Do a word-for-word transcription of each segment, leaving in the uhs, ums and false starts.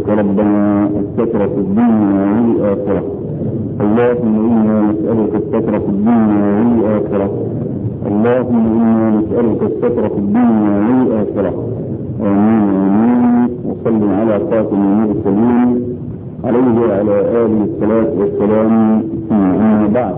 نسألك ربنا الستر في الدنيا والآخرة. اللهم إنا نسألك الستر في الدنيا والآخرة. اللهم إنا نسألك الستر في الدنيا والآخرة. آمين آمين. وصل على خاتم المرسلين عليه وعلى آله الصلاة والسلام. أما بعد،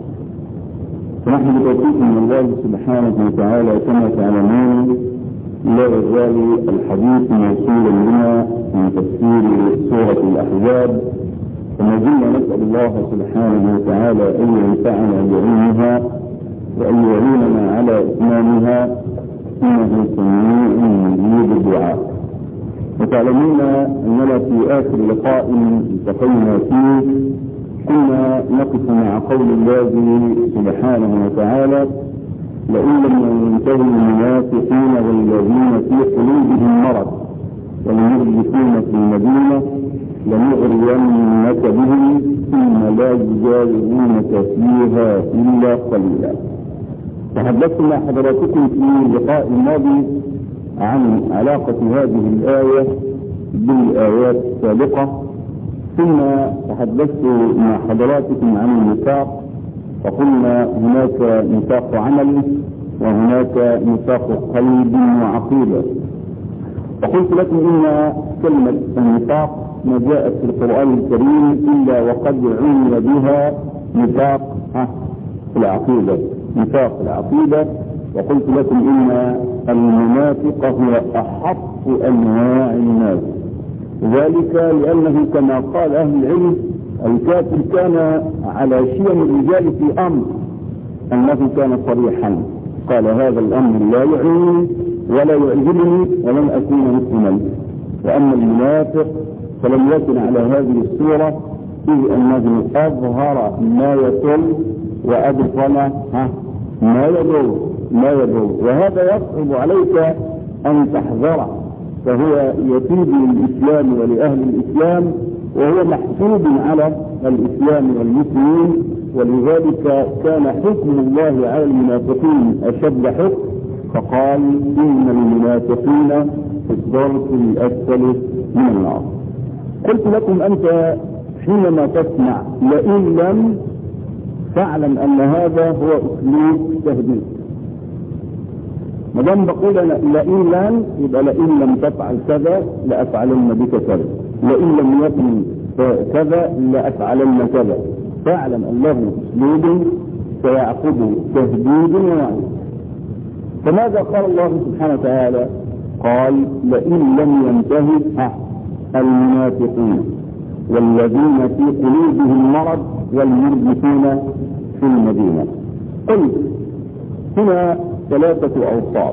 فنحن بتوفيق من الله سبحانه وتعالى كما تعلمون لا يزال الحديث موصولا بنا من تفسير سورة الأحزاب، وما زلنا نسأل الله سبحانه وتعالى أن ينفعنا بعلمها وأن يعيننا على إتمامها إنه سميع مجيب الدعاء. وتعلمون أننا في آخر لقاء التقينا فيه كنا نقف مع قول الله سبحانه وتعالى: لئن لم ينتهي المنافقين والذين في قلوبهم مرض والمرجفون في المدينة لنغرينك بهم ثم لا يجاورونك فيها إلا قليلا. تحدثت مع حضراتكم في اللقاء الماضي عن علاقة هذه الآية بالآيات السابقة، ثم تحدثت مع حضراتكم عن النفاق، وقلنا هناك نفاق عمل وهناك نفاق قلب وعقيدة. وقلت لكم إن كلمة النفاق ما جاءت في القرآن الكريم إلا وقد عني بها نفاق العقيدة نفاق العقيدة وقلت لكم إن المنافق هو أحق أنواع الناس، ذلك لأنه كما قال أهل العلم الكافر كان على شيم الرجال في أمر أنه كان صريحا، قال: هذا الأمر لا يعنيني ولا يعجبني ولن أكون مسلما. وأما المنافق فلم يكن على هذه الصورة، إذ أنه أظهر ما يطل وأبطن ما يضر ما يضر وهذا يصعب عليك أن تحذره، فهو يفيد للإسلام ولأهل الإسلام وهو محسوب على الإسلام والمسلمين. ولذلك كان حكم الله على المنافقين أشد حكم، فقال: إن المنافقين في الدرك الأسفل من النار. قلت لكم أنت حينما تسمع لئن لم فاعلم أن هذا هو أسلوب تهديد. ما دام بقول أنا لئن لم يبقى لئن لم تفعل كذا لأفعلن بك كذا، لئن لم يكن كذا لأفعلن كذا. فاعلم أنه أسلوب سيعقبه تهديد ووعيد. فماذا قال الله سبحانه وتعالى؟ قال: لئن لم ينتهي المنافقون والذين في قلوبهم مرض والمرجفون في المدينة. قلت هنا ثلاثة أوصاف،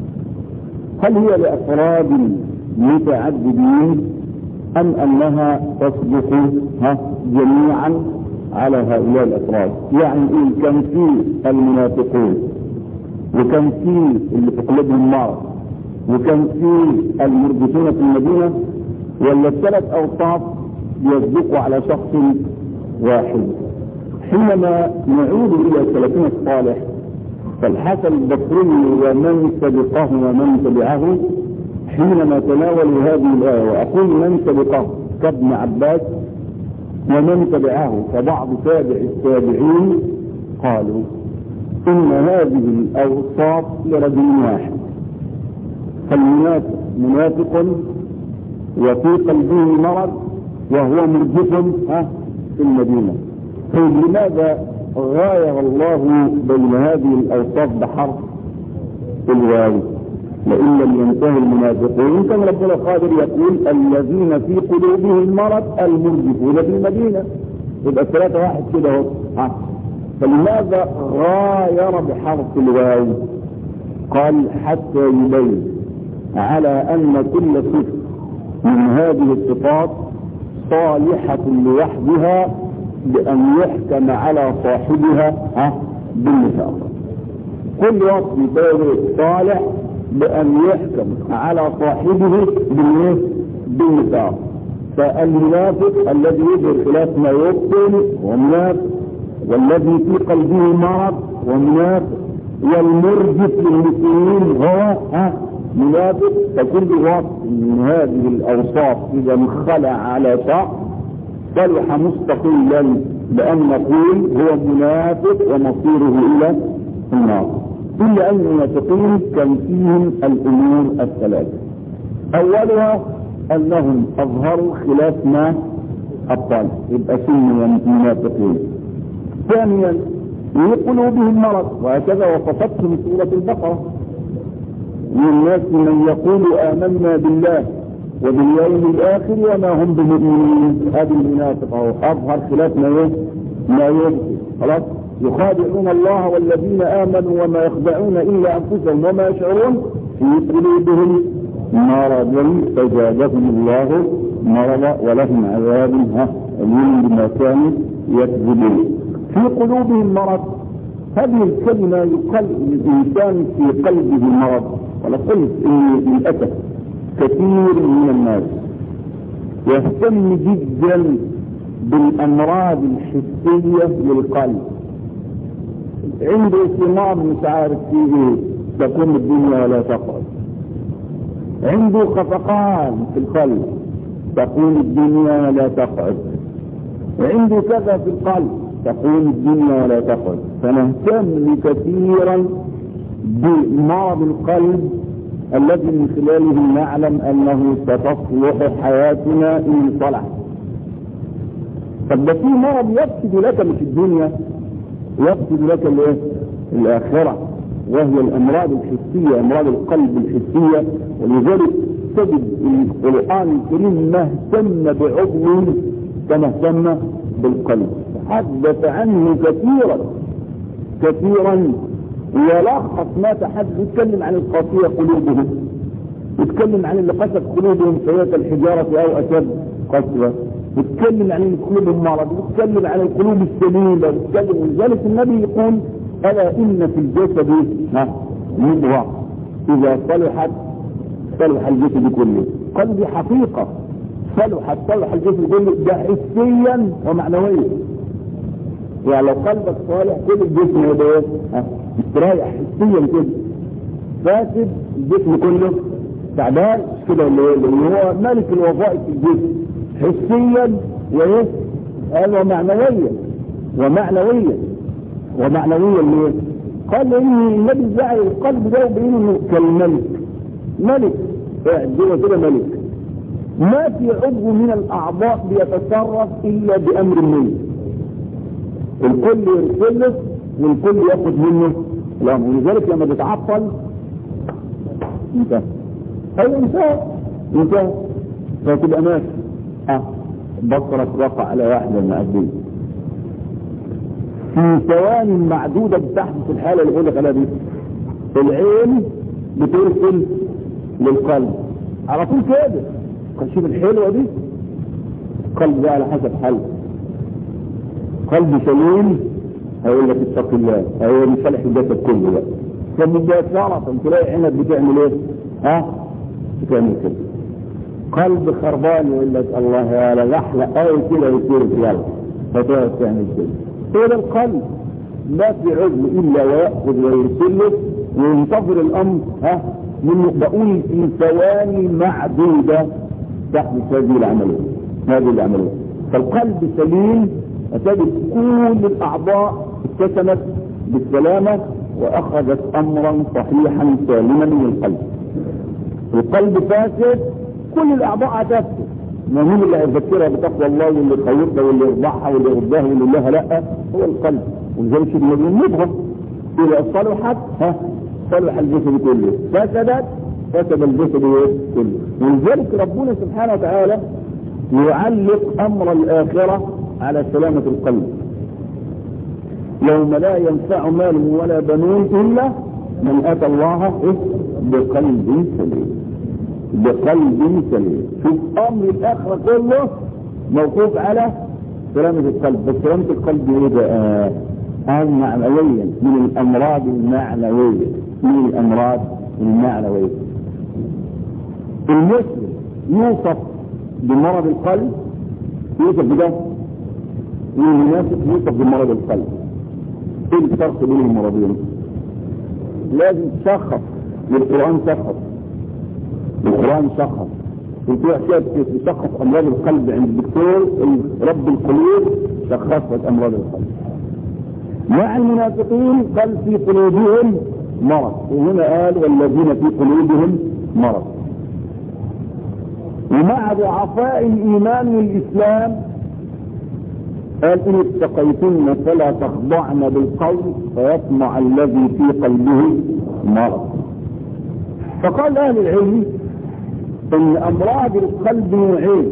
هل هي لأفراد متعددين أم أنها تصدق جميعا على هؤلاء الأفراد؟ يعني إيه، كان في المنافقون وكان في اللي في قلوبهم مرض وكان في المرجفون في المدينة، ولا الثلاث أوصاف يصدقوا على شخص واحد؟ حينما نعود إلى السلفين الصالح فالحسن البصري ومن سبقه ومن تبعه حينما تناولوا هذه الآية، وأقول من سبقه كابن عباس ومن تبعه كبعض تابع التابعين، قالوا إن هذه الأوصاف لرجل واحد، فالمنافق منافق وفي قلبه مرض وهو مرجف في المدينة. طيب لماذا غاير الله بين هذه الأوصاف بحرف الواو؟ لئن لم ينتهي المنافقون كان ربنا قادر يقول الذين في قلوبهم مرض المرجفون في المدينة، يبقى الثلاثة واحد كده اهو. فلماذا غاير بحرف الواو؟ قال حتى يبين على أن كل صفة من هذه الصفات صالحة لوحدها بأن يحكم على صاحبها بالنفاق. كل وصف صالح بأن يحكم على صاحبه بالنفاق. فالمنافق الذي يظهر خلاف ما يبطن هو منافق، والذي في قلبه مرض هو منافق، والمرجف للمسلمين هو منافق، فكل وصف من هذه الأوصاف إذا انخلع على شخص صلح مستقلا بأن نقول هو منافق ومصيره إلى النار. إلا أن المنافقين كان فيهم الأمور الثلاثة. أولها أنهم أظهروا خلاف ما أبطل، يبقى سموا منافقين. ثانيا في قلوبهم مرض، وهكذا وصفتهم سورة البقرة. من الناس من يقول آمنا بالله وباليوم الآخر وما هم بمؤمنين. هذا المنافق أظهر خلاف ما ايه ما يبطل. خلاص، يخادعون الله والذين آمنوا وما يخدعون إلا أنفسهم وما يشعرون في قلوبهم مرض فزادهم الله مرضا ولهم عذاب أليم بما كانوا يكذبون. في قلوبهم مرض، هذه الكلمة يقال الإنسان في قلبه مرض. ولا قلت إن للأسف كثير من الناس يهتم جدا بالأمراض الحسية للقلب. عنده صمام مش عارف فيه تقوم الدنيا ولا تقعد، عنده خفقان في القلب تقوم الدنيا ولا تقعد، عنده كذا في القلب تقوم الدنيا ولا تقعد. فنهتم كثيرا بمرض القلب الذي من خلاله نعلم أنه ستصلح حياتنا إن صلح. طب ده في مرض يفسد لك مش الدنيا، يفسد لك الايه؟ الآخرة، وهي الأمراض الحسية، أمراض القلب الحسية. ولذلك تجد القرآن الكريم ما اهتم بعضو كما اهتم بالقلب، تحدث عنه كثيرا كثيرا ويلخص ما تحدث. يتكلم عن القاسية قلوبهم، يتكلم عن اللي قست قلوبهم فهي كالحجارة أو أشد قسوة، يتكلم عن القلوب المرض، يتكلم عن القلوب السليمة، يتكلم. ولذلك النبي يقول ألا إن في الجسد مضغة إذا صلحت صلح الجسد كله. قلبي حقيقة صلحت صلح الجسد كله، ده حسيا ومعنويا. يعني لو قلبك صالح كل الجسم هذا ايه؟ استريح حسيا كده. فاسد الجسم كله تعبان كده، اللي هو ملك الوظائف في الجسم حسيا وايه؟ قال ومعنويا ومعنويا ومعنويا ليه؟ قال ان النبي جعل القلب ده بينه كالملك، ملك قاعد جوه كده ملك، ما في عضو من الاعضاء بيتصرف الا بامر منه. الكل يرسله والكل ياخذ منه الامر. ولذلك لما بيتعطل انتهى، ايوه انتهى انتهى فتبقى ماشي. اه بصرك وقع على واحده من عبدين في ثواني معدوده بتحدث الحاله اللي بقول لك عليها دي. العين بترسل للقلب على طول كده. شوف الحلوه دي، قلب ده على حسب حاله. قلب سليم هيقول لك اتق الله، هو مصالح الجسد كله بقى. فمباشرة تلاقي عينك بتعمل ايه؟ ها؟ بتعمل كده. قلب خربان يقول لك الله يا لحلة قوي كده يصير يلا، فتقعد تعمل كده. هذا القلب ما في عضو الا ويأخذ ويرسله وينتظر الامر ها؟ من بقول في ثواني معدودة تحدث هذه العملية هذه العملية. فالقلب سليم فتجد كل الاعضاء اتسمت بالسلامة واخذت امرا صحيحا سالما من القلب. القلب فاسد كل الاعضاء هتفسد. ما مين اللي هيذكرها بتقوى الله واللي يخيرها واللي يرضعها واللي يردها واللي لها لا؟ هو القلب. ولذلك المؤمن مضغة اذا صلحت ها صلح الجسد كله، فسدت فسد الجسد كله. ولذلك ربنا سبحانه وتعالى يعلق امر الاخره على سلامة القلب. يوم لا ينفع مال ولا بنون إلا من أتى الله بقلب سليم. بقلب سليم. شوف أمر الآخرة كله موقوف على سلامة القلب. بس سلامة القلب ايه بقى؟ معنويا من الأمراض المعنوية من الأمراض المعنوية. المسلم يوصف بمرض القلب، يوصف بده، والمنافق يوصف بمرض القلب. ايه الفرق بين المرضين؟ لازم تشخص للقرآن، شخص سواء شخص في أشياء تشخص أمراض القلب عند الدكتور رب القلوب شخصت أمراض القلب. مع المنافقين بل في قلوبهم مرض، وهنا قال والذين في قلوبهم مرض. ومع ضعفاء الإيمان والإسلام قال إن اتقيتن فلا تخضعن بالقول فيطمع الذي في قلبه مرض. فقال أهل العلم إن أمراض القلب نوعين: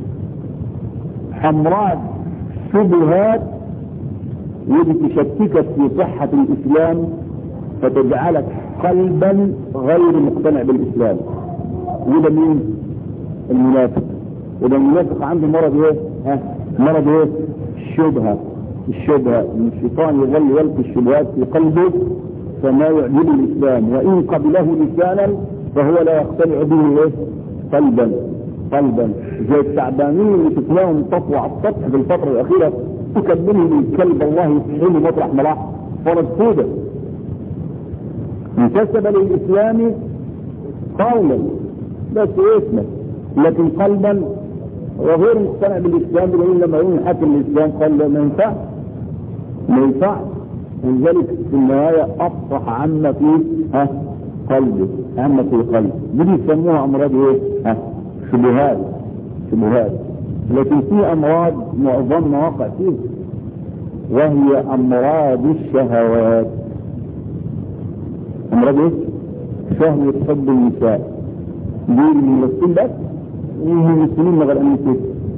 أمراض شبهات ودي تشككك في صحة الإسلام فتجعلك قلبا غير مقتنع بالإسلام، وده مين؟ المنافق. وده المنافق عنده مرض ايه؟ ها؟ مرض ايه؟ الشبهة. الشبهة من الشيطان يظل يلقي الشبهات في قلبه فما يعجبه الإسلام، وإن قبله لسانا فهو لا يقتنع به ايه؟ قلبا قلبا زي التعبانين اللي شفناهم طفوا على السطح في الفترة الأخيرة تكلمهم الكلب الله يسحله مطرح ملاح فرد سودة انتسب للإسلام قولا بس اسمه، لكن قلبا وغير مقتنع بالإسلام، لأن لما يقول حاكم الإسلام قال له ما ينفع ما ينفع ولذلك في النهاية أفصح عما في ها قلبه عما في قلبه. دي يسموها أمراض ايه؟ ها شبهات شبهات لكن في أمراض معظم واقع فيه وهي أمراض الشهوات. أمراض ايه؟ شهوة حب النساء دي المسلمين بس وهم المسلمين مغرقين فيه.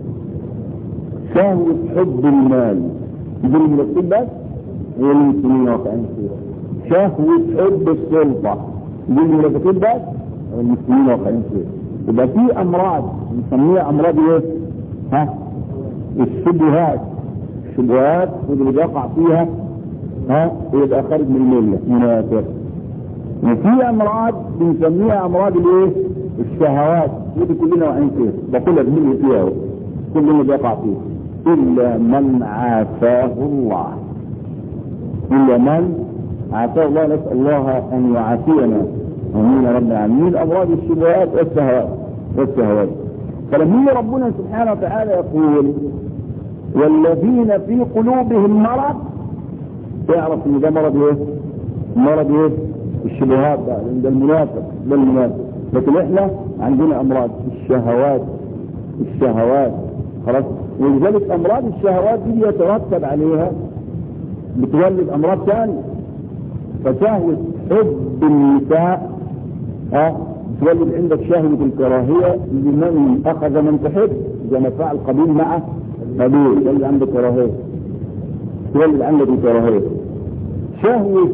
شهوة حب المال دي المسلمين بس والمسلمين واقعين فيه. شهوة حب السلطة دي المنافقين بس والمسلمين واقعين فيه. يبقى في أمراض نسميها أمراض ايه؟ ها الشبهات. الشبهات واللي بيقع فيها ها يبقى خارج من المله منافق. وفي امراض بنسميها امراض الايه؟ الشهوات ودي كلنا واقعين فيها، ده كلنا بنمل فيها كلنا بيقع فيها الا من عافاه الله. الا من عافاه الله. نسال الله ان يعافينا امين يا رب العالمين. امراض الشبهات والشهوات والشهوات. فلما ربنا سبحانه وتعالى يقول والذين في قلوبهم مرض تعرف ان ده مرض ايه؟ مرض ايه؟ الشبهات. ده عند المنافق ده المنافق. لكن احنا عندنا امراض الشهوات الشهوات خلاص. ولذلك امراض الشهوات دي يترتب عليها بتولد امراض ثانيه. فشهوة حب النساء ها تولد عندك شهوة الكراهية لمن اخذ من تحب زي ما فعل قبيل مع قبيل تولد عندك كراهية تولد عندك الكراهية. شهوة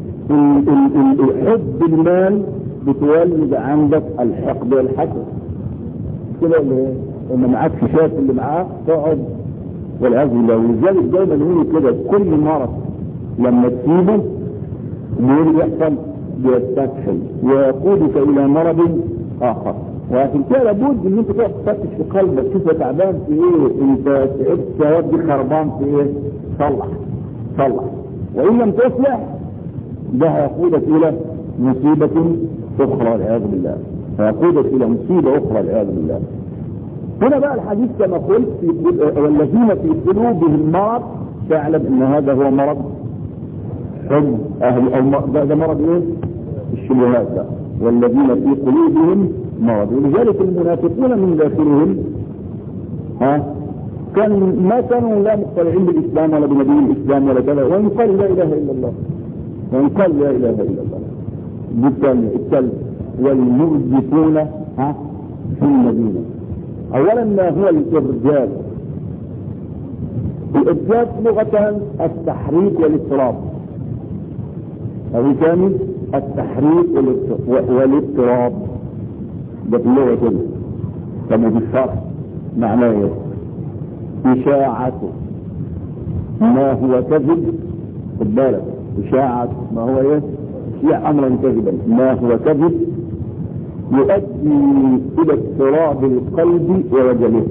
حب المال بتولد عندك الحقد والحسد كده اللي لما معاك شاف اللي معاه تقعد والعياذ بالله. ولذلك دايما نقول كده كل مرض لما تسيبه بيقول يحصل بيستكشف ويقودك الى مرض اخر. ولكن كده لابد ان انت تقعد تفتش في قلبك تشوف تعبان في ايه، انت تعبت شواد دي خربان في ايه، صلح صلح. وان لم تصلح ده هيقودك الى مصيبة اخرى والعياذ بالله، هيقودك الى مصيبة اخرى والعياذ بالله. هنا بقى الحديث كما قلت والذين في قلوبهم مرض تعلم ان هذا هو مرض حب اهل او ده, ده مرض ايه؟ الشبهات ده. والذين في قلوبهم مرض. ولذلك المنافقون من داخلهم ها كان ما كانوا لا مقتنعين بالاسلام ولا بنبي الاسلام ولا كذا، وان قال لا اله الا الله وان قال لا اله الا الله. بالتالي الثالث والمرجفون ها في المدينه. اولا ما هو الارجاف؟ الارجاف لغه التحريك والاضطراب. هذه ثاني التحريك والاضطراب ده في اللغه كده. طب وفي الشرع معناه ايه؟ إشاعته ما هو كذب. خد بالك إشاعة ما هو ايه؟ يشيع امرا كذبا ما هو كذب يؤدي الى اضطراب القلب ووجله.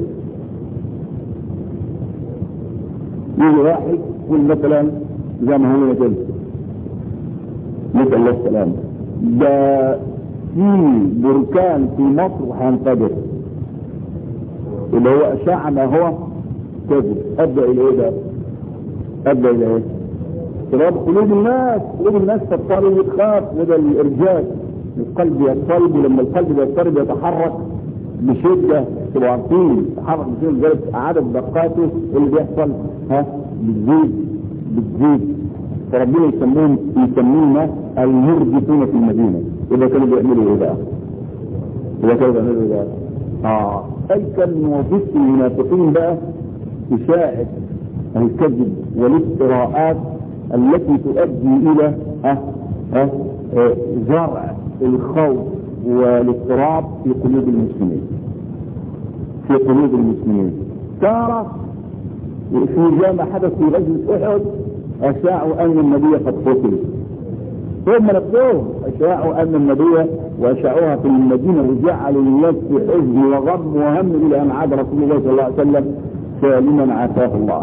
يجي واحد يقول مثلا زي ما هو كده نسأل الله السلامة ده في بركان في مصر وهينفجر، اللي هو اشاعة ما هو كذب. ادى الى ايه ده؟ ادى الى ايه؟ اضطراب قلوب الناس، قلوب الناس تضطرب وتخاف، وده الارجاء. القلب يضطرب، ولما القلب يضطرب يتحرك بشدة. تبقوا عارفين تحرك بشدة لدرجة عدد دقاته اللي بيحصل ها بتزيد بتزيد. فربنا يسمون يسمينا المرجفون في المدينة. إذا كانوا بيعملوا إيه بقى؟ إذا كانوا بيعملوا إيه بقى؟ آه أي كان وظيفة المنافقين بقى إشاعة الكذب والافتراءات التي تؤدي إلى ها ها زرع الخوف والاضطراب في قلوب المسلمين في قلوب المسلمين. ترى في ما حدث في غزوة أحد أشاعوا أن النبي قد قتل، ثم نفسهم أشاعوا أن النبي وأشاعوها في المدينة، وجعلوا الناس في حزن وغم وهم إلى أن عاد رسول الله صلى الله عليه وسلم سالما عافاه الله.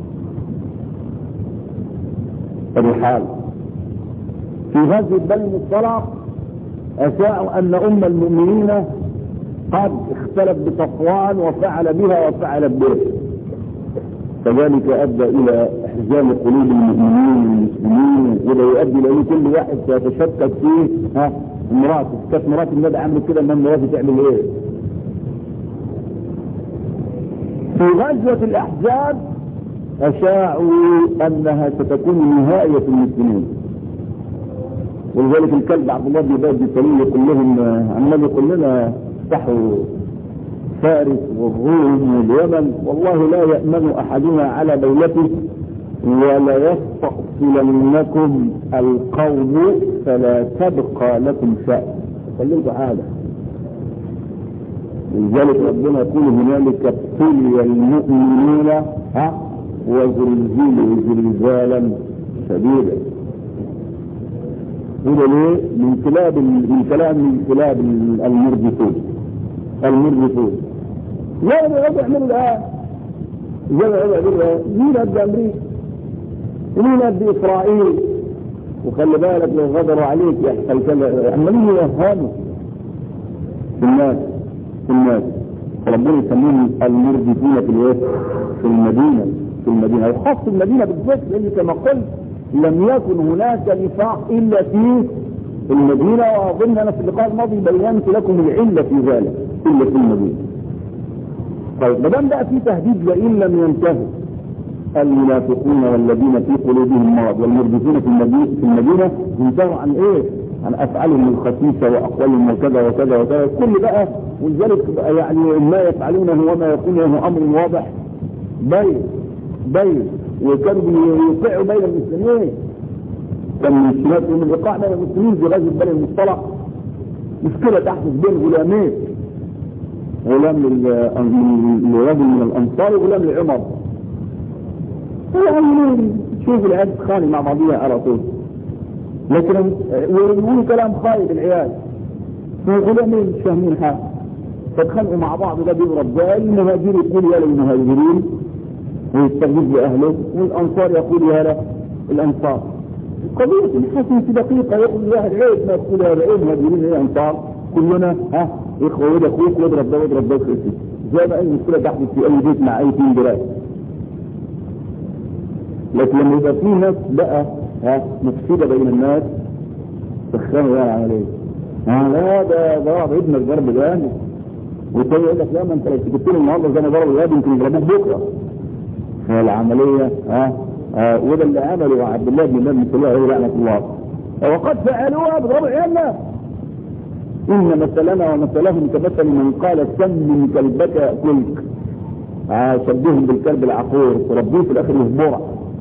الحال في غزوة بني المصطلق أشاعوا أن أم المؤمنين قد اختلف بصفوان وفعل بها وفعل به، فذلك أدى إلى إحزان قلوب المؤمنين والمسلمين، وده يؤدي إلى كل واحد سيتشكك فيه ها امراته. كانت مرات النبي عملت كده، ان مراته تعمل ايه؟ في غزوة الأحزاب أشاعوا أنها ستكون نهاية المسلمين، ولذلك الكلب عبد الله بن بادي سليم يقول لهم عمال يقول لنا افتحوا فارس والروم واليمن، والله لا يأمن أحدنا على دولته ولا يستأصلنكم القوم فلا تبقى لكم شأن. كلمتوا حاجة. لذلك ربنا يقول هنالك ابتلي المؤمنون ها وزلزلوا زلزالا شديدا. هذا ليه؟ من كلاب من كلام من كلاب المرجفون المرجفون. لا لا يعملوا الآن زي ما يعملوا مين أبدا أمريكا ومين أبدا إسرائيل، وخلي بالك لو غدروا عليك يحصل كذا. عمالين يوهموا في الناس في الناس ربنا يسميهم المرجفون في الايه؟ في المدينة في المدينة وخاص المدينة بالذات، لأن كما قلت لم يكن هناك نفاق إلا في المدينة، وأظن أنا في اللقاء الماضي بينت لكم العلة في ذلك إلا في المدينة. طيب ما دام بقى في تهديد لئن لم ينتهوا المنافقون والذين في قلوبهم مرض والمرجفون في المدينة في المدينة ينتهوا عن إيه؟ عن أفعالهم الخسيسة وأقوالهم وكذا وكذا وكذا كل بقى. ولذلك يعني ما يفعلونه وما يكونه أمر واضح بين بين وكانوا يوقعوا بين المسلمين. كان من شماتهم الإيقاع بين المسلمين في غزوة بني المصطلق مشكلة تحدث بين غلامين، غلام لرجل من الأنصار وغلام لعمر. يعني تشوف العيال تتخانق مع بعضيها على طول، لكن ويقولوا كلام خايب العيال، غلامين مش فاهمين حاجة فتخانقوا مع بعض. ده بيضرب ده، المهاجر يقول يا للمهاجرين ويستغيث بأهله، والأنصار يقول يا للأنصار. قضية الحسن في دقيقة يقول الواحد عيب ما يقول هذا ايه مهاجرين ايه أنصار، كلنا ها إخوة وده أخوك واضرب ده واضرب ده وخلص. زي ما أي مشكلة تحدث في أي بيت مع أي تيم دراسي. لكن لما يبقى في ناس بقى ها مفسدة بين الناس تخانوا يعني عمل ايه؟ ها لا ده ضرب ابنك ضرب جامد، والتاني يقول لك لا ما انت لو سكت له النهارده زي ما ضرب الواد يمكن يضربوك بكره. فالعمليه ها آه وده اللي عمله عبد الله بن مسعود الله عليه لعنه الله، وقد فعلوها بضرب عيالنا. ان مثلنا ومثلهم كمثل من قال سم كلبك ياكلك. آه شبههم بالكلب العقور تربيه في الاخر يهبرع،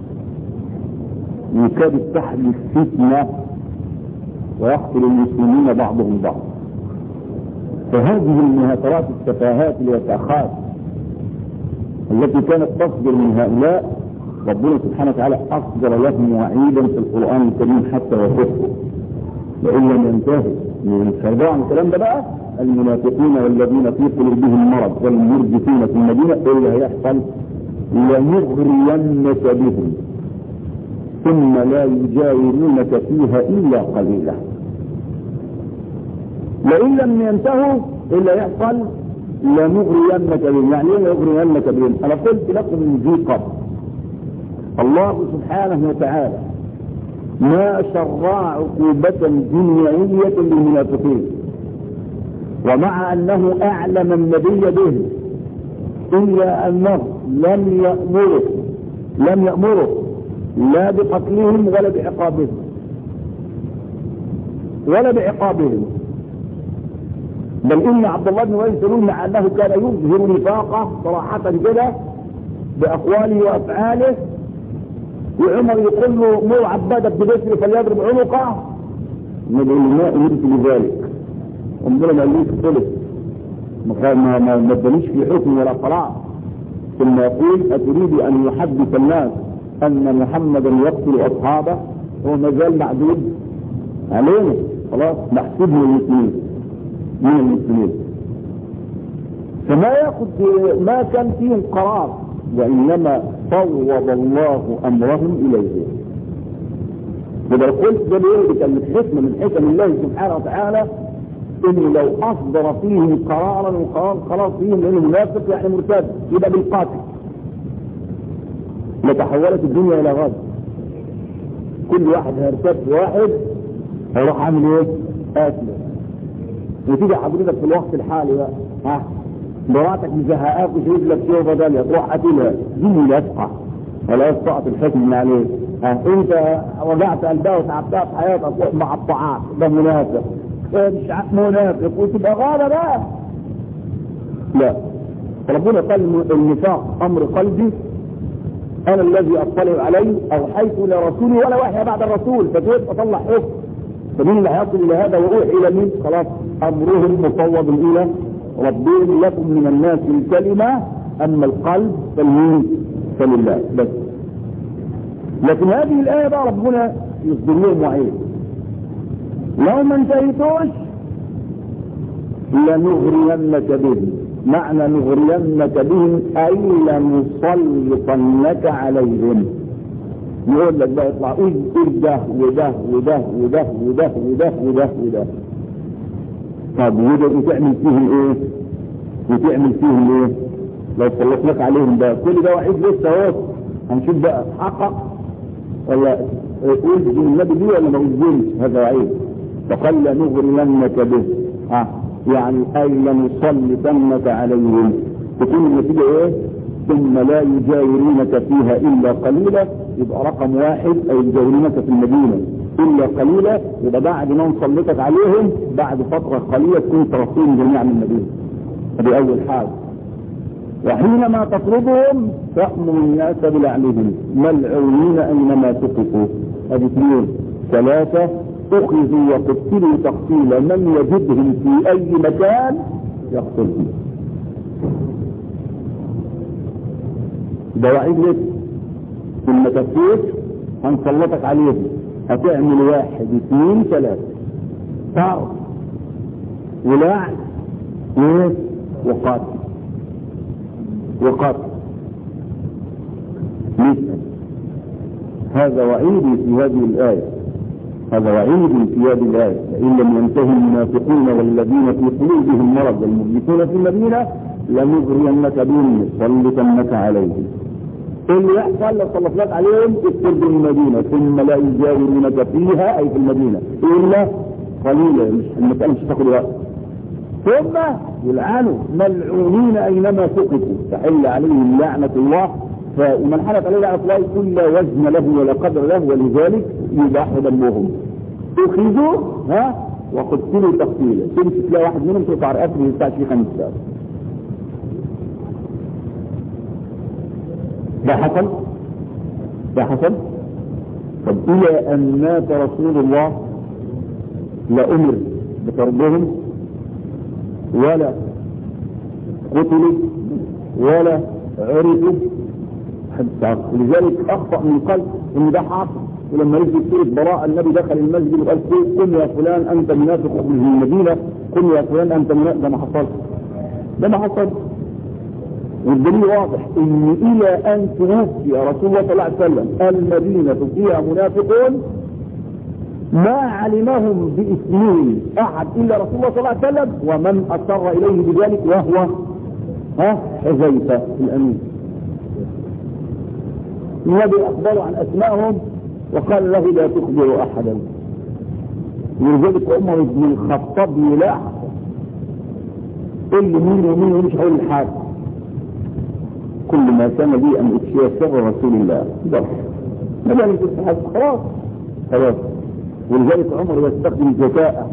يكاد تحدث فتنه ويقتل المسلمين بعضهم بعض. فهذه المهاترات التفاهات اليتاخات التي كانت تصدر من هؤلاء ربنا سبحانه وتعالى أصدر لهم وعيدا في القرآن الكريم حتى يكفوا لئن لم ينتهوا من الشرع عن الكلام ده. بقى المنافقين والذين في قلوبهم مرض والمرجفين في المدينة ايه اللي هيحصل؟ لنغرينك بهم ثم لا يجاورونك فيها إلا قليلا. لئن لم ينتهوا إلا يحصل لنغرينك بهم. يعني ايه لنغرينك بهم؟ أنا قلت لكم من ذي قبل الله سبحانه وتعالى ما شرع عقوبة دنيوية للمنافقين، ومع أنه أعلم النبي به إلا أنه لم يأمره لم يأمره لا بقتلهم ولا بعقابهم ولا بعقابهم بل إن عبد الله بن أبي سلول مع أنه كان يظهر نفاقه صراحة كده بأقواله وأفعاله، وعمر يقول له مو عبادة بن بشر فليضرب عنقه، ندعو الماء يرسل لذلك انظر ما قالوش طلب ما ما ما ادانيش في حكم ولا صلاة، ثم يقول أتريد أن يحدث الناس أن محمدا يقتل أصحابه؟ هو ما زال معدود علينا خلاص محسوب من المسلمين من المسلمين فما ياخذ ما كان فيه القرار، وإنما فوض الله أمرهم إليه. وده قلت ده ليه كان حكمة من حكم الله سبحانه وتعالى إن لو أصدر فيهم قرارا وقرار خلاص فيهم لأنه منافق يعني مرتد يبقى بالقاتل لتحولت الدنيا إلى غد. كل واحد هيرتد واحد هيروح عامل ايه؟ قاتله. وتيجي حضرتك في الوقت الحالي بقى ها مراتك مزهقاك وشريك لك شيء بدل تروح قاتلها دي ملافقة ولا يسقط الحكم من عليه. ها انت وجعت قلبها وتعبتها في حياتك مع الطاعات ده منافق مش منافق وتبقى غالة بقى. لا ربنا قال النفاق امر قلبي انا الذي اطلع عليه اوحيت الى رسولي ولا وحي بعد الرسول فكيف اطلع حكم؟ فمين اللي هيصل الى هذا واوحي الى مين؟ خلاص امرهم مفوض الى ربهم لكم من الناس الكلمة اما القلب فالمين فلله بس. لكن هذه الايه بقى ربنا يصدر لهم وعيد لو ما انتهيتوش لنغرينك بهم. معنى نغرينك بهم اي لنسلطنك عليهم. يقول لك بقى يطلع قول ده وده وده وده وده وده وده وده طب وده وتعمل فيهم ايه؟ وتعمل فيهم ايه؟ لو سلطناك عليهم ده كل ده وعيد لسه اهو هنشوف بقى حقق ولا قلت النبي دي ولا ما قلتش هذا وعيد. فقال لنغرينك به اه يعني اي لنسلطنك عليهم تكون النتيجه ايه؟ ثم لا يجاورونك فيها الا قليلا. يبقى رقم واحد اي يجاورونك في المدينه الا قليلا، يبقى بعد ما نسلطك عليهم بعد فتره قليله تكون تركتهم جميعا من المدينه. هذه اول حاجه. وحينما تطردهم تأمر الناس بلعنهم ملعونين اينما سقطوا. هذه اثنين. ثلاثه اخذوا وقتلوا تقتيلا من يجدهم في اي مكان يقتلهم. ده وعيد لك ثم تفوت هنسلطك عليهم هتعمل واحد اثنين ثلاثة طرد ولعن وقاتل وقاتل. نسأل هذا وعيد في هذه الآية هذا وعيد في هذه الآية فإن لم ينتهي المنافقون والذين في قلوبهم مرض المبلسون في المدينة لنغرينك بهم نسلطنك عليهم. اللي يحصل لو سلطناك عليهم تخرج من المدينة ثم لا يجاورونك فيها أي في المدينة إلا قليلا. مش المسألة مش تاخد وقت. ثم يلعنوا ملعونين أينما سقطوا تحل عليهم لعنة الله. فمن حلت عليه لعنة الله يكون لا وزن له ولا قدر له ولذلك يباح دمهم. أخذوا ها وقتلوا تقتيلا. تمسك تلاقي واحد منهم تقطع رقبته ويستعش فيه خمس ساعات. ده حصل ده حصل طب الى ان مات رسول الله لا امر بطردهم ولا قتلوا ولا عرفوا حد تعرف. ولذلك اخطأ من قلب ان ده حاصل. ولما نزل سورة براءة النبي دخل المسجد وقال قم يا فلان انت منافق اخرج من المدينة قم يا فلان انت منافق. ده ما حصل ده ما حصل. والدليل واضح ان الى ان توفي رسول الله صلى الله عليه وسلم المدينة فيها منافقون ما علمهم باسمهم احد الا رسول الله صلى الله عليه وسلم ومن اصر اليه بذلك وهو ها حذيفه الامين. النبي اخبروا عن اسمائهم وقال له لا تخبروا احدا. ولذلك عمر بن الخطاب يلاح قل مين ومين ومش هقول الحاج، كل ما كان لي ان افشي سر رسول الله بس ما دام تستحق خلاص خلاص. ولذلك عمر يستخدم ذكاءه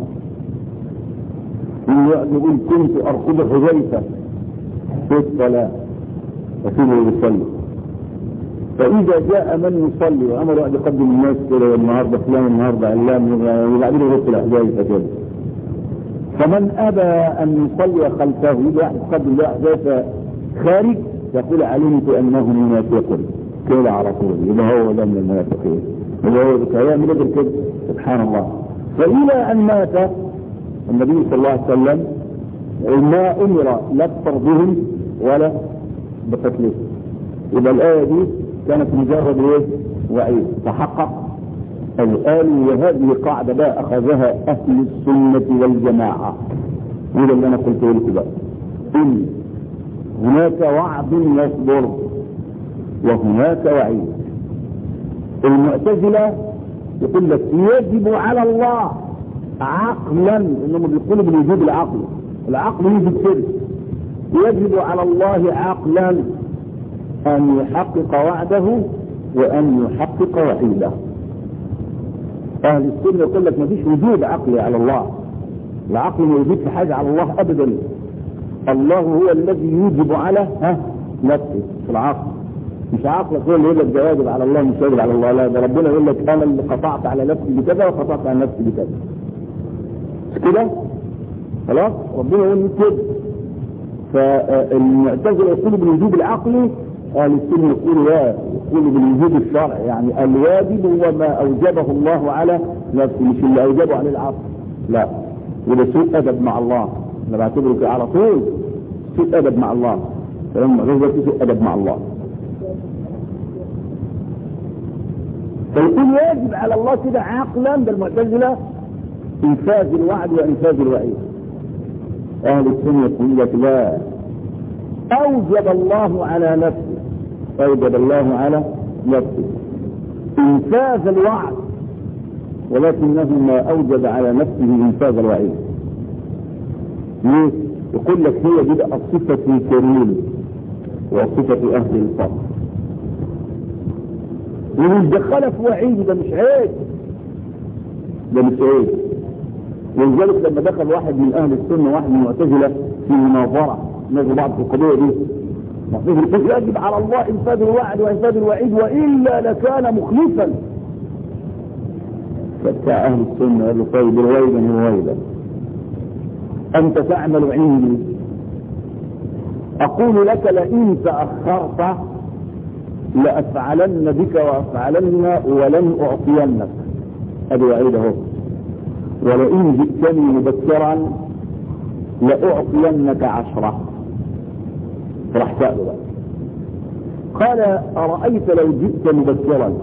يقول كنت ارقب حذيفه في الصلاه رسوله يصلي، فاذا جاء من يصلي وامر واحد يقدم الناس كده النهارده فلان النهارده علام يبعدوا يغسل حذيفه كده، فمن ابى ان يصلي خلفه يجي واحد يقدم له حذيفه خارج يقول علمت انه منافق كده على طول، يبقى هو ده من المنافقين، يبقى هو بكلام يقدر كده سبحان الله. فإلى أن مات النبي صلى الله عليه وسلم ما أمر لا بطردهم ولا بقتلهم. يبقى الآية دي كانت مجرد ايه؟ وعيد تحقق الآن. وهذه قاعدة بقى أخذها أهل السنة والجماعة، وده اللي أنا قلت لكم بقى، إن هناك وعد يصدر وهناك وعيد. المعتزلة يقول لك يجب على الله عقلا، انهم بيقولوا بالوجود العقلي، العقل يوجد كده، يجب على الله عقلا ان يحقق وعده وان يحقق وعيده. اهل السنه يقول لك ما فيش وجود عقلي على الله، العقل موجود في حاجه على الله ابدا. الله هو الذي يوجب على ها نفسه في العقل، مش عقلك هو اللي يقول لك ده واجب على الله مش واجب على الله، لا ده ربنا يقول لك انا اللي قطعت على نفسي بكذا وقطعت على نفسي بكذا. مش كده؟ خلاص ربنا يقول كده. فالمعتزله يقولوا بالوجود العقلي، اهل السنه يقولوا لا، يقولوا بالوجود الشرعي، يعني الواجب هو ما اوجبه الله على نفسه مش اللي اوجبه على العقل. لا، وده سوء ادب مع الله، انا بعتبره كده على طول سوء ادب مع الله، فلما غير سوء ادب مع الله. فيكون واجب على الله كده عقلا بالمعتزله انفاذ الوعد وانفاذ الوعيد. اهل السنه يقول لك لا، اوجب الله على نفسه، اوجب الله على نفسه انفاذ الوعد، ولكنه ما اوجب على نفسه انفاذ الوعيد. ليه؟ يقول لك هي دي بقى صفه الكريم وصفه اهل الفضل، ومش دخلها في وعيد، ده مش عيب، ده مش عيب. ولذلك لما دخل واحد من اهل السنه وواحد من المعتزله في مناظره نزلوا بعض في القضيه دي، يجب على الله انفاذ الوعد وانفاذ الوعيد والا لكان مخلفا. فبتاع اهل السنه قال له طيب الويدا وويدا انت تعمل عندي، اقول لك لئن تاخرت لأفعلن بك وأفعلن ولن أعطينك، أدي وعيد اهو، ولئن جئتني مبكرا لأعطينك عشرة. راح سأله بقى قال أرأيت لو جئت مبكرا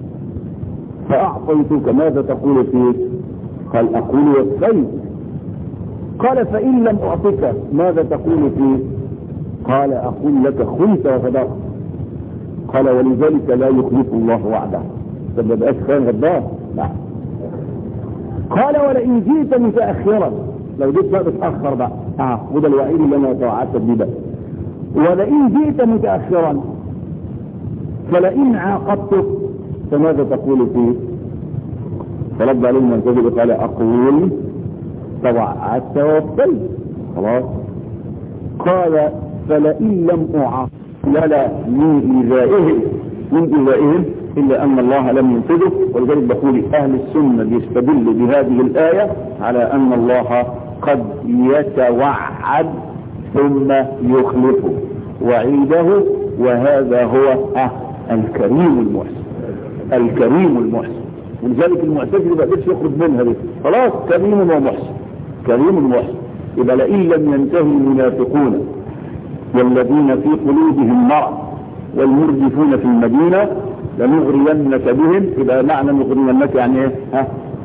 فأعطيتك ماذا تقول فيه؟ قال أقول وفيت. قال فإن لم أعطيك ماذا تقول فيه؟ قال أقول لك خنت وغدرت. قال ولذلك لا يخلف الله وعده، طب ما بقاش خان غدار؟ لا. قال ولئن جئت متاخرا، لو جيت بقى متاخر بقى اه وده الوعيد اللي انا توعدت بيه بقى، ولئن جئت متاخرا فلئن عاقبتك فماذا تقول فيه؟ فرد عليه المعتزله قال اقول توعدت ووفيت خلاص. قال فلئن لم اعاقب ولا من إيذائهم من إيذائهم إلا أن الله لم ينفذه. ولذلك بقول أهل السنة بيستدل بهذه الآية على أن الله قد يتوعد ثم يخلفه وعيده، وهذا هو أه الكريم المحسن، الكريم المحسن. ولذلك المعتزلة ما قدرش يخرج منها دي، خلاص كريم ومحسن، كريم ومحسن. يبقى لئن لم ينتهي المنافقون والذين في قلوبهم مرض والمرجفون في المدينة لنغرينك بهم. يبقى معنى نغرينك يعني ايه؟ ها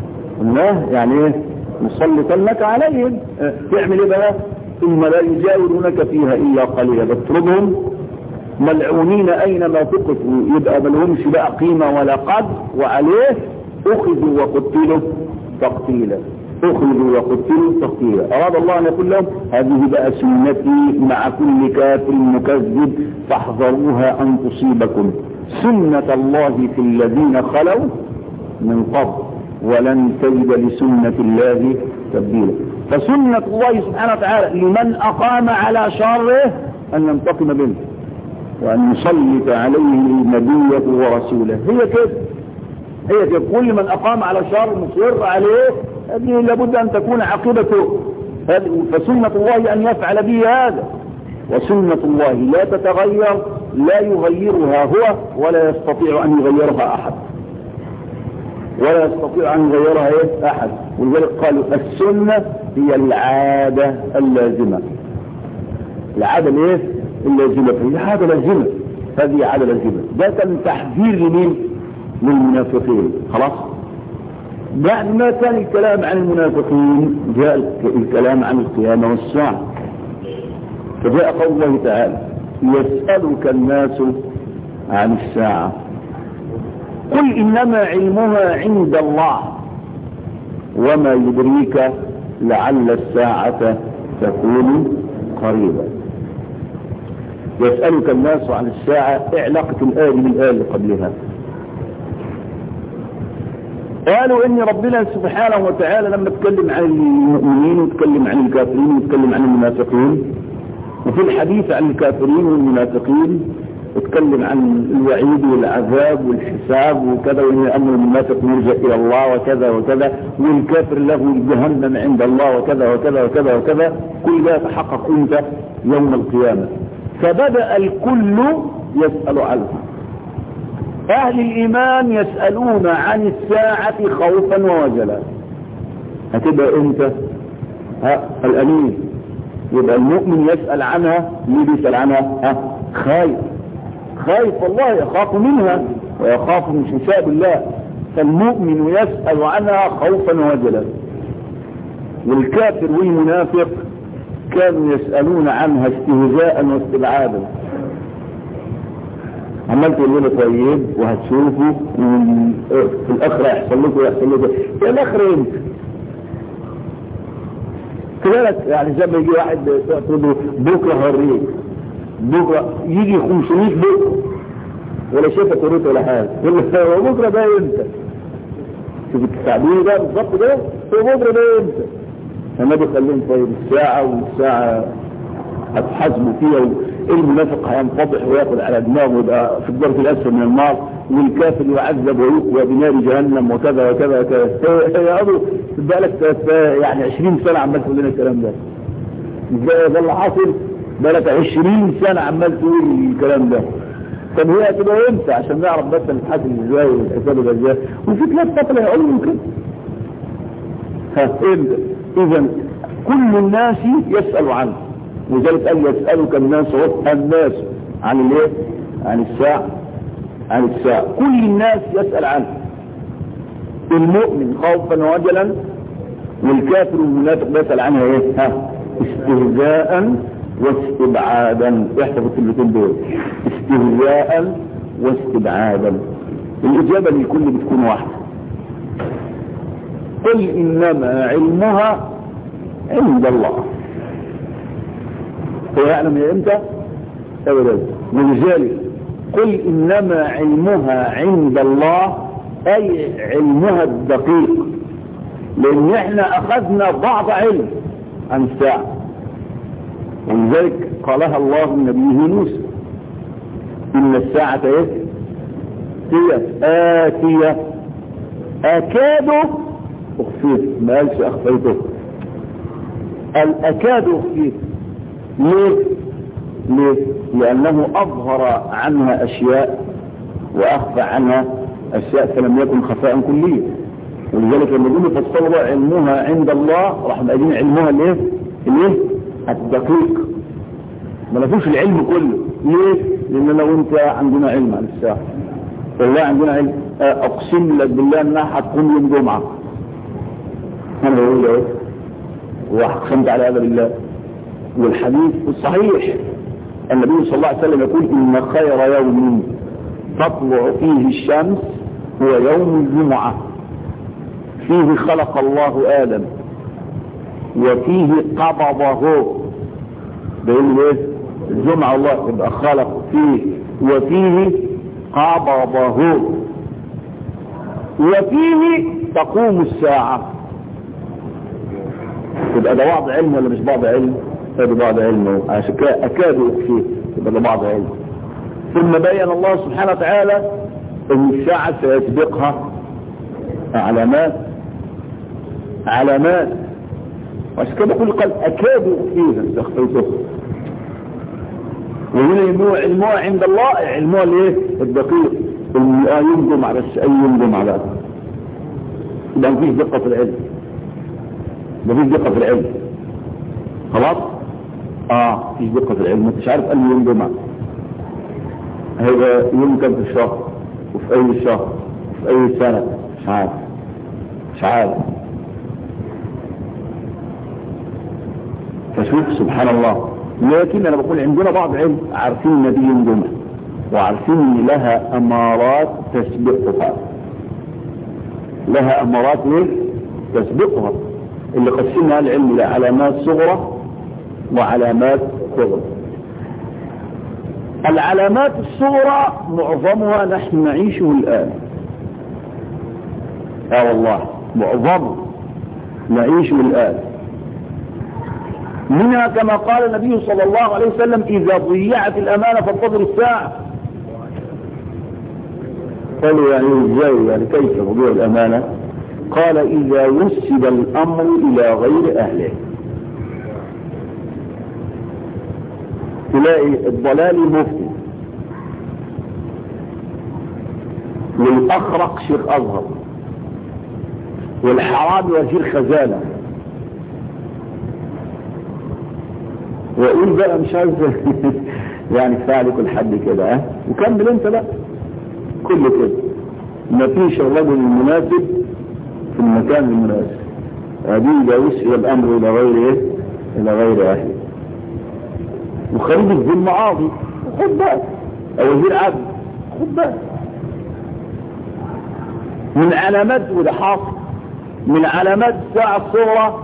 الله يعني ايه؟ نسلطنك عليهم. اه تعمل ايه بقى؟ ثم لا يجاورونك فيها الا قليلا، تطردهم ملعونين اينما تقفوا، يبقى ملهمش بقى قيمه ولا قدر، وعليه اخذوا وقتلوا تقتيلا، اخذوا وقتلوا تقتيلا. اراد الله ان يقول لهم هذه بقى سنتي مع كل كافر مكذب فاحذروها ان تصيبكم سنة الله في الذين خلوا من قبل ولن تجد لسنة الله تبديلا. فسنة الله سبحانه وتعالى لمن اقام على شره ان ينتقم منه وان يسلط عليه نبيه ورسوله. هي كده، هي كده. كل من اقام على شر مصر عليه هذه لابد ان تكون عاقبته. فسنة الله ان يفعل به هذا، وسنة الله لا تتغير، لا يغيرها هو ولا يستطيع ان يغيرها احد، ولا يستطيع ان يغيرها ايه احد. ولذلك قالوا السنة هي العادة اللازمة. العادة الايه اللازمة، هي عادة لازمة، هذه عادة لازمة. ده كان تحذير لمين؟ للمنافقين. خلاص. بعد ما كان الكلام عن المنافقين جاء الكلام عن القيامة والساعة. فجاء قول الله تعالى يسألك الناس عن الساعة قل إنما علمها عند الله وما يدريك لعل الساعة تكون قريبا. يسألك الناس عن الساعة، ايه علاقة الآية بالآية اللي قبلها؟ قالوا ان ربنا سبحانه وتعالى لما اتكلم عن المؤمنين واتكلم عن الكافرين واتكلم عن المنافقين، وفي الحديث عن الكافرين والمنافقين اتكلم عن الوعيد والعذاب والحساب وكذا، وان امر المنافق يرجع الى الله وكذا وكذا، والكافر له جهنم عند الله وكذا وكذا وكذا وكذا. كل ده يتحقق امتى؟ يوم القيامة. فبدأ الكل يسأل عنه. اهل الايمان يسألون عن الساعة خوفا ووجلا. هتبقى امتى؟ ها الامين يبقى المؤمن يسأل عنها. ليه بيسأل عنها؟ ها خايف، خايف والله، يخاف منها ويخاف من حساب الله. فالمؤمن يسأل عنها خوفا ووجلا. والكافر والمنافق كانوا يسألون عنها استهزاء واستبعادا. عمال تقول له طيب وهتشوفوا في الاخره يحصل لكم يحصل لكم يا الاخره انت كذلك. يعني زي ما يجي واحد تقول له بكره هوريك، بكره يجي خمسمية بكره ولا شايفه توريته ولا حاجه، يقول له هو بكره ده امتى؟ شوف التعبير ده بالظبط ده، هو بكره ده امتى؟ فالنبي قال لهم طيب الساعه والساعه هتحاسبوا فيها، المنافق هينفضح وياخذ على دماغه ويبقى في الدرجه الاسفل من النار، والكافر يعذب ويقوى بنار جهنم وكذا وكذا وكذا. يا ابو بالك يعني عشرين سنه عمال تقول لنا الكلام ده، ازاي ده اللي حاصل؟ بالك عشرين سنه عمال تقول الكلام ده. طب هي هتبقى امتى عشان نعرف بس نتحاسب ازاي والحساب يبقى ازاي؟ وفي ناس فتره يقولوا كده. ها امتى؟ اذا كل الناس يسال عنه، وذلك قال يسألك الناس الناس عن الايه؟ عن الساعة، عن الساعة. كل الناس يسأل عنه، المؤمن خوفا وجلا، والكافر والمنافق يسأل عنها ايه؟ ها استهزاء واستبعادا. احفظوا الكلمتين دول، استهزاء واستبعادا. الإجابة للكل بتكون واحدة. قل إنما علمها عند الله. هو يعلم يا امتى؟ ابدا. ولذلك قل انما علمها عند الله، اي علمها الدقيق، لان احنا اخذنا بعض علم عن الساعة، ولذلك قالها الله لنبيه موسى ان الساعة ايه؟ هي آتية اكاد اخفيت، ما قالش اخفيته، قال اكاد اخفيت. ليه؟ ليه؟ لأنه أظهر عنها أشياء وأخفى عنها أشياء فلم يكن خفاء كليا. ولذلك لما يقولوا فالصورة علمها عند الله راح قايلين علمها الايه؟ الايه؟ الدقيق. ما نفوش العلم كله. ليه؟ لأن لو أنت عندنا علم عن الساعة، والله عندنا علم، أقسم لك بالله أنها هتكون يوم جمعة، انا بقول ايه واقسمت على هذا بالله. والحديث الصحيح النبي صلى الله عليه وسلم يقول ان خير يوم تطلع فيه الشمس هو يوم الجمعة فيه خلق الله آدم وفيه قبضه. بيقول ايه الجمعة الله يبقى خلق فيه وفيه قبضه وفيه تقوم الساعة. يبقى ده بعض علم ولا مش بعض علم؟ هذا بعض علم عشان كده أكاد أخفيه. يبقى ده بعض علم. ثم بين الله سبحانه وتعالى ان الساعة سيسبقها علامات علامات عشان كده كل قال أكاد أخفيها استخفيته. وهنا علموه علموه عند الله علموه الايه الدقيق اللي ينجم على بس اي ينجم على ده مفيش دقة في العلم مفيش دقة في العلم خلاص اه مفيش دقة في العلم. انت مش عارف قال لي ينجم هيبقى يوم كم في الشهر وفي اي شهر وفي اي سنة مش عارف مش عارف. فشوف سبحان الله. لكن انا بقول عندنا بعض علم عارفين ان دي يوم جمعة وعارفين ان لها امارات تسبقها لها امارات ايه تسبقها اللي قسمها العلم الى علامات صغرى وعلامات كبرى. العلامات الصغرى معظمها نحن نعيشه الان. اه والله معظمه نعيشه الان. منها كما قال النبي صلى الله عليه وسلم اذا ضيعت الامانة فانتظر الساعة. قالوا يعني ازاي يعني كيف تضيع الامانة؟ قال اذا وسد الامر الى غير اهله. تلاقي الضلال مفتي والاخرق شيخ ازهر والحرام وزير خزانة. وقول بقى مش عايز يعني كفايه كل حد كده ها وكمل انت بقى كله كده. مفيش الرجل المناسب في المكان المناسب. هذه اذا وسد الامر الى غير ايه الى غير اهله. وخريج الذم عاضي خد بالك او وزير عدل خد بالك. من علامات وده حاصل من علامات الساعة الصغرى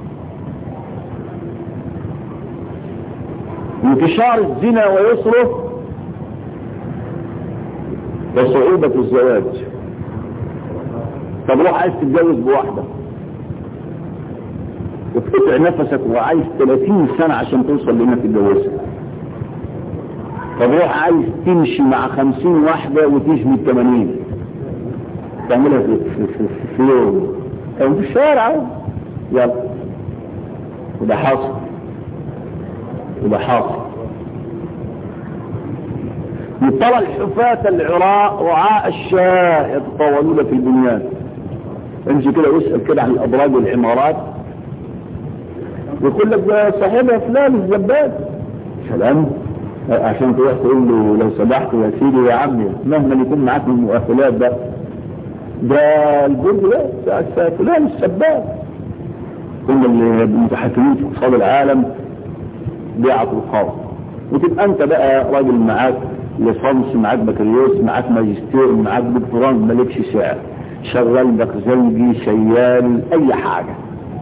انتشار الزنا ويسره وصعوبة الزواج. طب روح عايز تتجوز بواحدة وتقطع نفسك وعايز ثلاثين سنة عشان توصل لانك تتجوزها. طب روح عايز تمشي مع خمسين واحدة وتجمي الثمانين تعملها في, في, في, في يوم او في الشارع. يلا وده حاصل وده حاصل. ترى الحفاة العراء رعاء الشاة يتطاولون في البنيان. امشي كده واسأل كده عن الابراج والعمارات يقول لك ده صاحبها فلان الزباد. سلام عشان تروح تقول له لو سمحت يا سيدي يا عمي مهما يكون معاك من المؤهلات ده ده البرج ده فلان السباب. هم اللي المتحكمين في اقتصاد العالم بيعطوا القوة. وتبقى انت بقى راجل معاك ليسانس معاك بكالوريوس معاك ماجستير معاك دكتوراه مالكش سعر شغال بخزنجي شيال اي حاجة.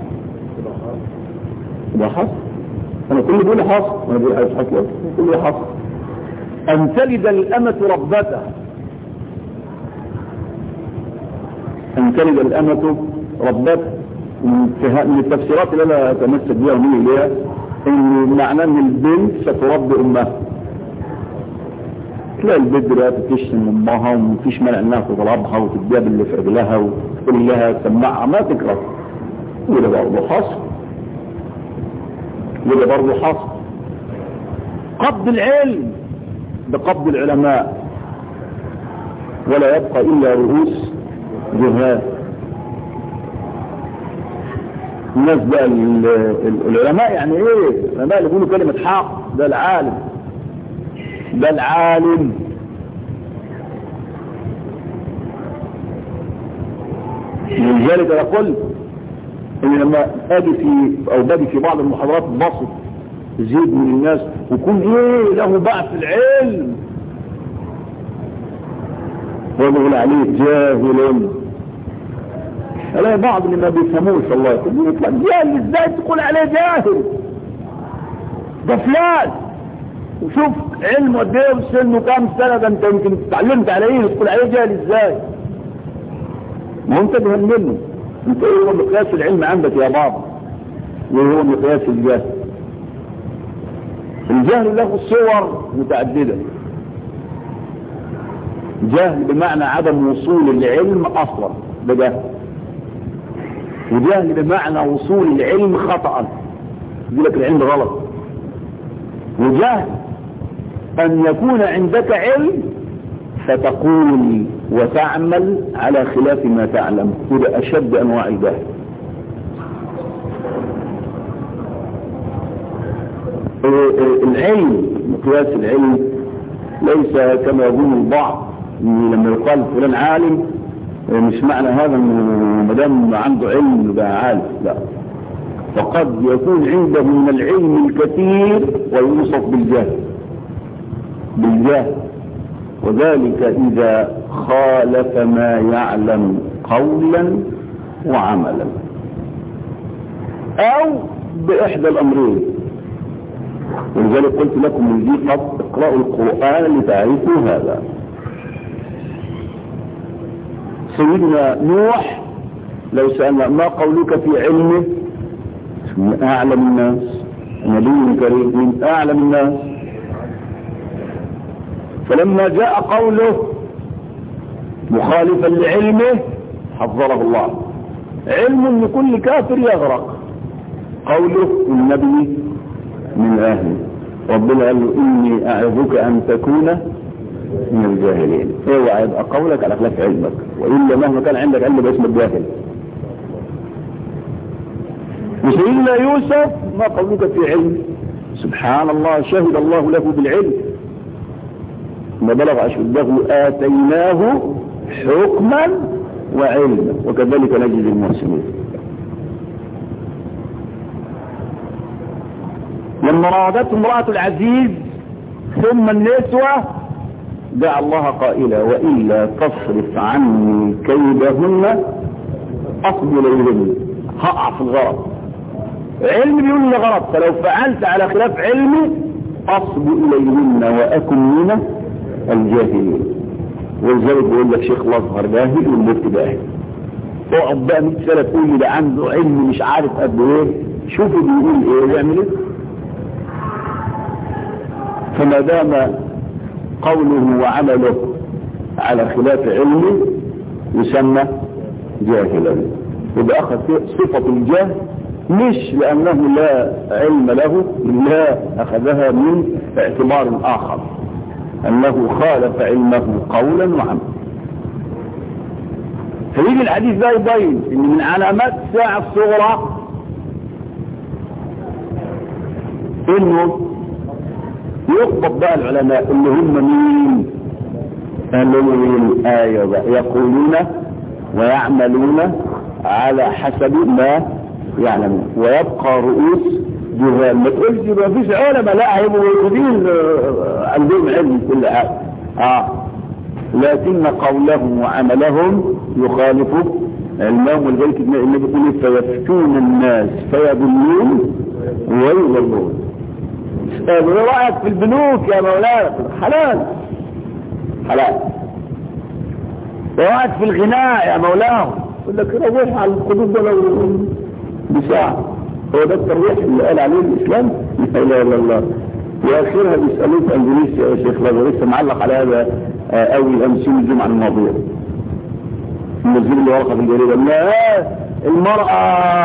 ده حصل. انا كل بقول حصل وانا بقول عايز حصل كل حصل. ان تلد الامة ربتها ان تلد الامة ربتها. من التفسيرات اللي انا اتمسك بيها ومين اليها ان معناه ان البنت ستربي امها. تلاقي البنت دلوقتي تشتم امها ومفيش مانع انها تضربها وتديها باللي في رجلها وتقول لها سمعها ما تكره. وده برضه حصل وده برضه حصل. قبض العلم بقبض العلماء ولا يبقى الا رؤوس جهال. الناس بقى العلماء يعني ايه العلماء اللي يقولوا كلمة حق ده العالم ده العالم. لذلك يقول ان لما اجي في او باجي في بعض المحاضرات بسط زيد من الناس ويكون ايه له باع في العلم ويقول عليه جاهل. الاقي بعض اللي ما بيفهموش الله يقول لك جاهل ازاي تقول عليه جاهل؟ ده فلان وشوف علمه قد ايه وسنه كام سنه، ده انت يمكن اتعلمت على ايه تقول عليه جاهل ازاي؟ ما هو انت جهل منه. انت ايه هو مقياس العلم عندك يا بابا؟ وايه هو مقياس الجهل؟ الجهل له صور متعدده. جهل بمعنى عدم وصول العلم اصلا ده جهل، وجهل بمعنى وصول العلم خطأ يقول لك العلم غلط، وجهل ان يكون عندك علم فتقول وتعمل على خلاف ما تعلم، وده اشد انواع الجهل. العلم مقياس العلم ليس كما يظن البعض لما يقال فلان عالم مش معنى هذا انه ما دام عنده علم يبقى عالم، لا، فقد يكون عنده من العلم الكثير ويوصف بالجهل بالجهل وذلك اذا خالف ما يعلم قولا وعملا او باحدى الامرين. ولذلك قلت لكم من ذي قد اقرأوا القرآن لتعرفوا هذا. سيدنا نوح لو سألنا ما قولك في علمه من أعلم الناس، نبي كريم من أعلم الناس، فلما جاء قوله مخالفا لعلمه حذره الله. علم لكل كافر يغرق، قوله النبي من أهله، ربنا قال له إني أعظك أن تكون من الجاهلين. اوعى يبقى قولك على خلاف علمك، وإلا مهما كان عندك علم باسم الجاهل. وسيدنا يوسف ما قولك في علم؟ سبحان الله، شهد الله له بالعلم، ما بلغ أشده آتيناه حكما وعلما وكذلك نجزي المحسنين. لما رادته امرأة العزيز ثم النسوة دعا الله قائلا وإلا تصرف عني كيدهن أصب إليهن، هقع في الغرض. علم بيقول لي غلط، فلو فعلت على خلاف علمي أصب إليهن وأكن من الجاهلين. ولذلك بيقول لك شيخ الأزهر جاهل والمفتي جاهل. اقعد بقى مئة سنة تقول لي ده عنده علم مش عارف قد ايه، شوفوا بيقول ايه ويعمل ايه. فما دام قوله وعمله على خلاف علمه يسمى جاهلا، يبقى اخذ صفة الجهل مش لانه لا علم له، لا اخذها من اعتبار اخر انه خالف علمه قولا وعملا. فيجي الحديث ده يبين ان من علامات الساعة الصغرى انه يخطب بقى العلماء اللي هم مين؟ قالوا الآية بقى يقولون ويعملون على حسب ما يعلمون ويبقى رؤوس جهال. ما تقولش ما فيش علماء، لا هيبقوا موجودين عندهم علم كل حاجة، اه لكن قولهم وعملهم يخالف علمهم. ولذلك النبي يقول فيفتون الناس فيضلون ويضلون. ايه رأيك في البنوك يا مولانا؟ حلال حلال. ايه رأيك في الغناء يا مولانا؟ يقول لك روح على القلوب ولو بساعة. هو ده الترويح اللي قال عليه الاسلام؟ لا اله الا الله. واخرها بيسألوه في اندونيسيا يا شيخ لازم لسه معلق على هذا اول امسين الجمعة الماضية النزيل اللي ورقة في الجريدة. لا المرأة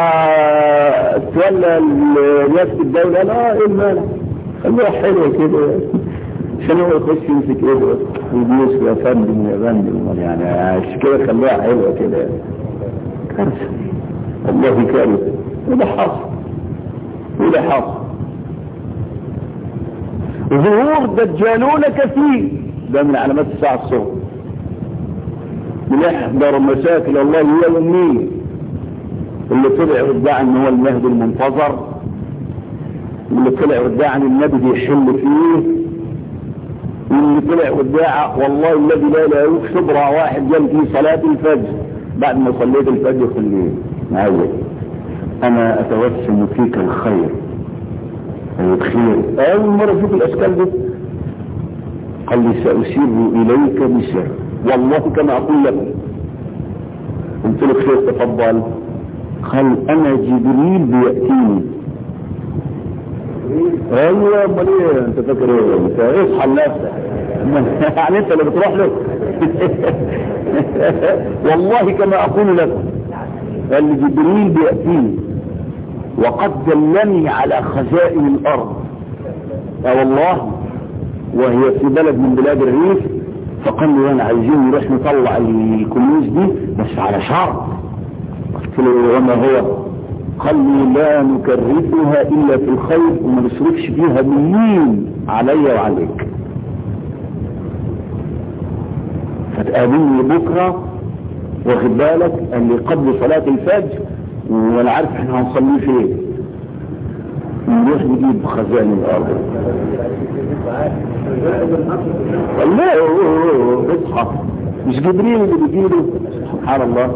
تولى رئاسة الدولة، لا ايه المانع؟ خلوها حلوة كده عشان هو يخش يمسك ايه ويدوس يا فندم يا فندم، يعني عشان كده خلوها حلوة كده. كارثة والله كارثة. وده حصل وده حصل. ظهور دجالون كثير ده من علامات الساعة الصغرى. من احضر مشاكل الله يوميا اللي طلع وادعى ان هو المهدي المنتظر، واللي طلع وادعى ان النبي بيحل فيه، واللي طلع وادعى والله الذي لا اله الا هو شبرا واحد جال في صلاة الفجر بعد ما صليت الفجر في الليل معايا انا اتوسم فيك الخير الخير. اول مرة اشوف الاشكال دي قال لي سأسير اليك بسر والله كما اقول لك. قلت له خير تفضل. قال انا جبريل بيأتيني. ايوه امال ايه انت فاكر ايه؟ انت اصحى لنفسك يعني انت اللي بتروح له والله كما اقول لكم. قال لي جبريل بيأتيني وقد دلني على خزائن الارض. اه والله وهي في بلد من بلاد الريف. فقال لي انا عايزين نروح نطلع الكنوز دي بس على شرط. قلت له وما هو؟ قال لي لا نكرفها الا في الخير وما نصرفش فيها بالمين علي وعليك. فتقابلني بكره واخد بالك قال لي قبل صلاة الفجر وانا عارف احنا هنصلي فين. نروح نجيب خزائن الارض. لا اصحى مش جبريل اللي بيجيله سبحان الله.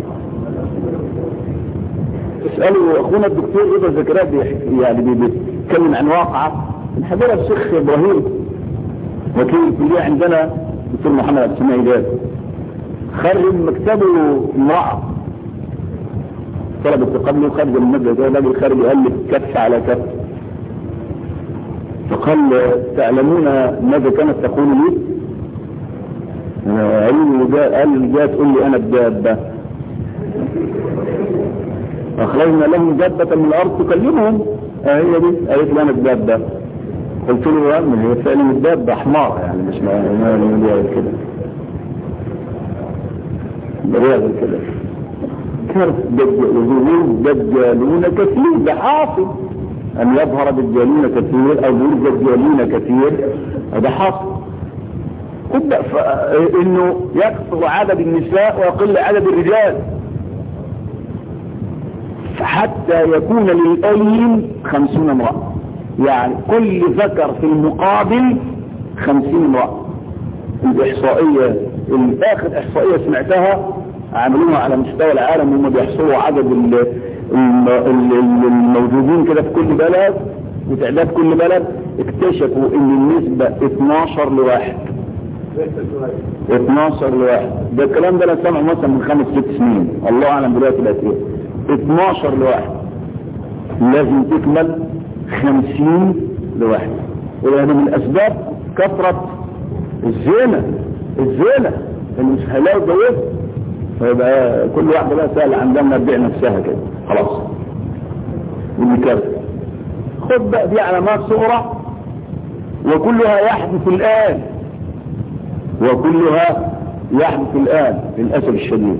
اسألوا اخونا الدكتور ابا زكريا يعني بيتكلم عن واقعة الحضرة الشيخ ابراهيم وكيل الكلية عندنا دكتور محمد عبد السميع جاد خرج مكتبه امرأة طلبت قبله خرج من المدرسة راجل خارج يقلب كف على كف. فقال تعلمون ماذا كانت تقول لي؟ قال لي جاء تقول لي انا الدابة. اخرجنا لهم دابة من الارض تكلمهم. هي دي قالت لي انا الدابة. قلت له يا عم هي فعلا الدابة حمار يعني مش ما كده برياض كده كرف دجالون دجالون كثير. ده حاصل ان يظهر دجالون كثير او يقول دجالين كثير. ده حاصل انه يكثر عدد النساء ويقل عدد الرجال حتى يكون للأليم خمسون امرأة. يعني كل ذكر في المقابل خمسين امرأة. الاحصائية الاخر احصائية سمعتها عملوها على مستوى العالم هم بيحصلوا عدد الموجودين كده في كل بلد وتعداد كل بلد. اكتشفوا ان النسبة اتناشر لواحد اتناشر لواحد. ده الكلام ده انا سامعه مثلا من خمس ست سنين الله اعلم دلوقتي بقت ايه. اتناشر لواحد لازم تكمل خمسين لواحد. وهذا من اسباب كثرة الزنا الزنا اللي مش هيلاقوا جواز. فيبقى كل واحدة بقى سهل عندها تبيع نفسها كده خلاص. واللي كده خد بقى دي علامات صغرى وكلها يحدث الآن وكلها يحدث الآن للأسف الشديد.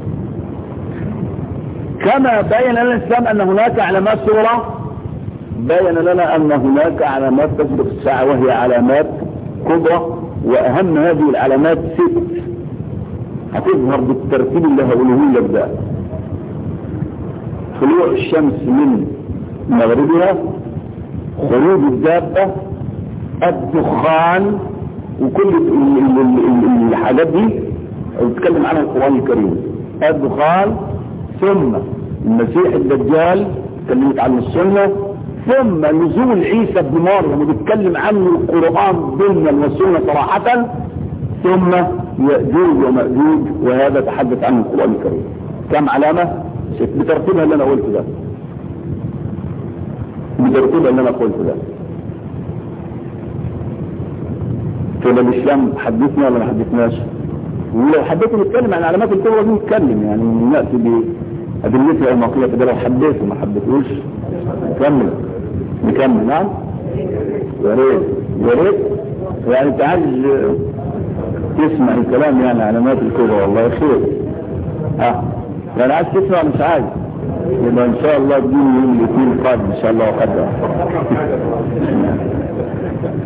كما بين لنا الإسلام أن هناك علامات صغرى بين لنا أن هناك علامات تسبق الساعة وهي علامات كبرى. وأهم هذه العلامات ست هتظهر بالترتيب اللي هقوله لك ده. طلوع الشمس من مغربها خروج الدابة الدخان وكل الحاجات دي بتكلم عنها القرآن الكريم. الدخان ثم المسيح الدجال تكلمت عنه السنة ثم نزول عيسى بن مريم وبيتكلم عنه القرآن ضمن والسنة صراحة ثم يأجوج ومأجوج وهذا تحدث عنه القرآن الكريم. كم علامة بترتيبها اللي انا قلت ده بترتيبها اللي انا قلت ده كده. الاسلام حدثنا ولا ما حدثناش؟ ولو حبيت نتكلم عن علامات الكبرى دي نتكلم يعني نأتي بأدلتها المقية كده. لو حبيت وما حبيتوش نكمل نكمل نعم يا ريت يا ريت يعني انت عايز تسمع الكلام يعني علامات الكبرى والله خير. ها يعني عايز تسمع مش عايز يبقى ان شاء الله تجيني يوم الاثنين القادم ان شاء الله وقدر.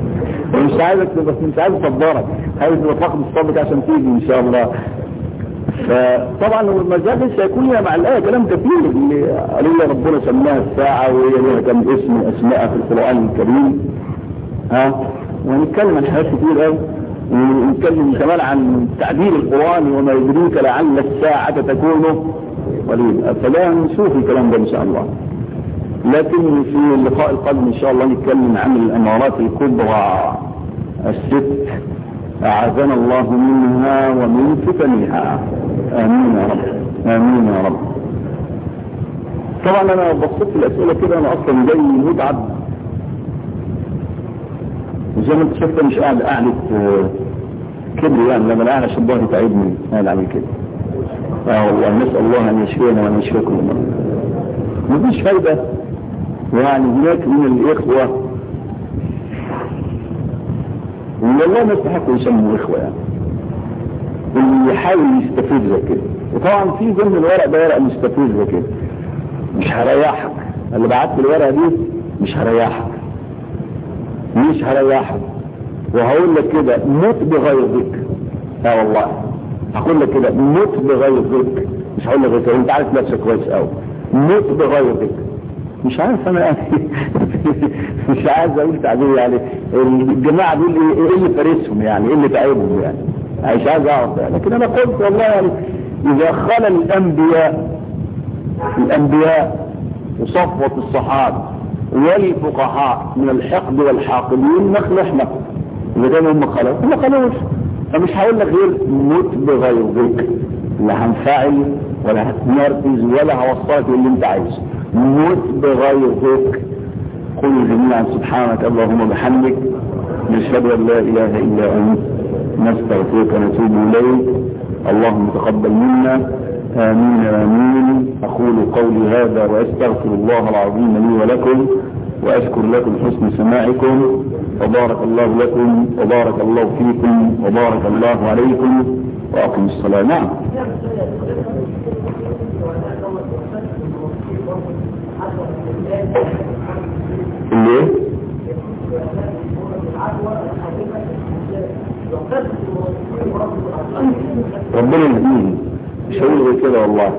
مش عايزك بس مش عايز اصبرك عايز فقد الصبر عشان تيجي ان شاء الله. فطبعا ما زال سيكون مع الآية كلام كثير اللي عليه ربنا سماها الساعة وهي لها كم اسم أسماء في القرآن الكريم. ها ونتكلم عن حاجات كتير قوي، ونتكلم كمان عن تعبير القرآن وما يدريك لعل الساعة تكون قريبا. فلا نشوف الكلام ده إن شاء الله. لكن في اللقاء القادم إن شاء الله نتكلم عن الأمارات الكبرى الست أعاذنا الله منها ومن فتنها. آمين يا رب، آمين يا رب. طبعا أنا بصيت في الأسئلة كده، أنا أصلا جاي متعب وزي ما انت شفت مش قاعد قاعدة كبر يعني، لما انا قاعد عشان ظهري تعبني قاعد اعمل كده. اه والله نسأل الله ان يشفينا وان يشفيكم المرض. مفيش فايدة يعني هناك من الاخوة والله ما يستحقوا يسموا اخوة يعني، اللي يحاول يستفيد كده. وطبعا في ضمن الورق ده ورق مستفيد كده، مش هريحك. اللي بعت الورقة دي مش هريحك، مش هريحك. وهقول لك كده موت بغيظك. اه والله هقول لك كده موت بغيظك، مش هقول لك غير انت عارف نفسك كويس قوي. موت بغيظك. مش عارف انا مش عايز اقول تعبير يعني. الجماعه دول ايه اللي فارسهم يعني، ايه اللي تعبهم يعني، مش عايز اعرف يعني. لكن انا قلت والله يعني اذا خلى الانبياء الانبياء وصفوه الصحابه والفقهاء من الحقد والحاقدين نخلصنا. إذا كانوا هم خلص هم خلوش. فمش هقول لك غير موت بغيظك، لا هنفعل ولا هتنرفز ولا هوصلك اللي انت عايزه. موت بغيظك. قل جميعا سبحانك اللهم وبحمدك نشهد ان لا اله الا انت نستغفرك ونتوب اليك. اللهم تقبل منا. آمين آمين. أقول قولي هذا وأستغفر الله العظيم لي ولكم، وأشكر لكم حسن سماعكم، وبارك الله لكم وبارك الله فيكم وبارك الله عليكم، وأقم الصلاة. نعم. ليه؟ ربنا يهديني، مش هقول غير كده والله.